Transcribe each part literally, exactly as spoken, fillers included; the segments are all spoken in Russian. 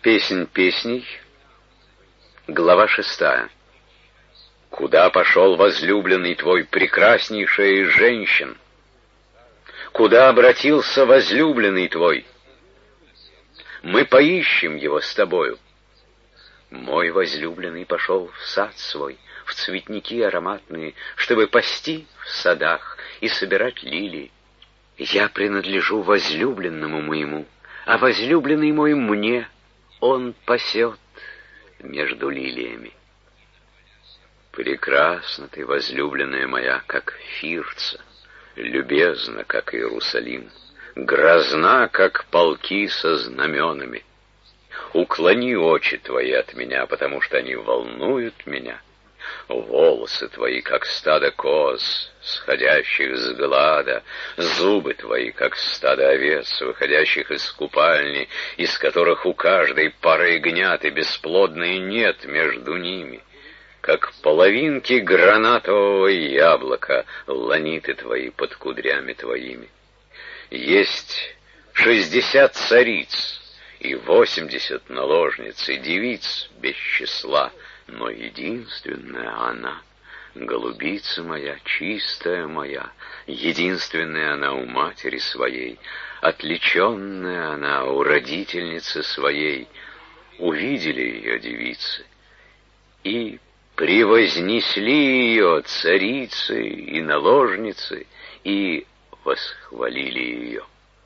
Песнь песней, глава шестая. Куда пошел возлюбленный твой, прекраснейшая из женщин? Куда обратился возлюбленный твой? Мы поищем его с тобою. Мой возлюбленный пошел в сад свой, в цветники ароматные, чтобы пасти в садах и собирать лилии. Я принадлежу возлюбленному моему, а возлюбленный мой мне, он пасет между лилиями. Прекрасна ты, возлюбленная моя, как Фирца, любезна, как Иерусалим, грозна, как полки со знаменами. Уклони очи твои от меня, потому что они волнуют меня. Волосы твои, как стадо коз, сходящих с глада, зубы твои, как стадо овец, выходящих из купальни, из которых у каждой пары ягнят и бесплодной нет между ними. Как половинки гранатового яблока ланиты твои под кудрями твоими. Есть шестьдесят цариц и восемьдесят наложниц и девиц без числа, но единственная она, голубица моя, чистая моя, единственная она у матери своей, отличенная она у родительницы своей. Увидели ее девицы и превознесли ее царицы и наложницы и восхвалили ее.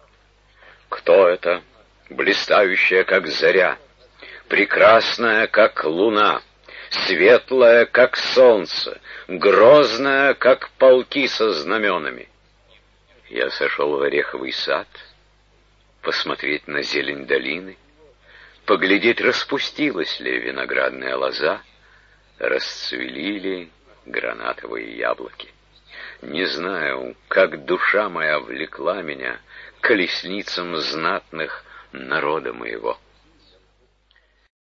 Кто это, блистающая, как заря, прекрасная, как луна, светлая, как солнце, грозная, как полки со знаменами? Я сошел в ореховый сад, посмотреть на зелень долины, поглядеть, распустилась ли виноградная лоза, расцвели ли гранатовые яблоки. Не знаю, как душа моя влекла меня к колесницам знатных народа моего.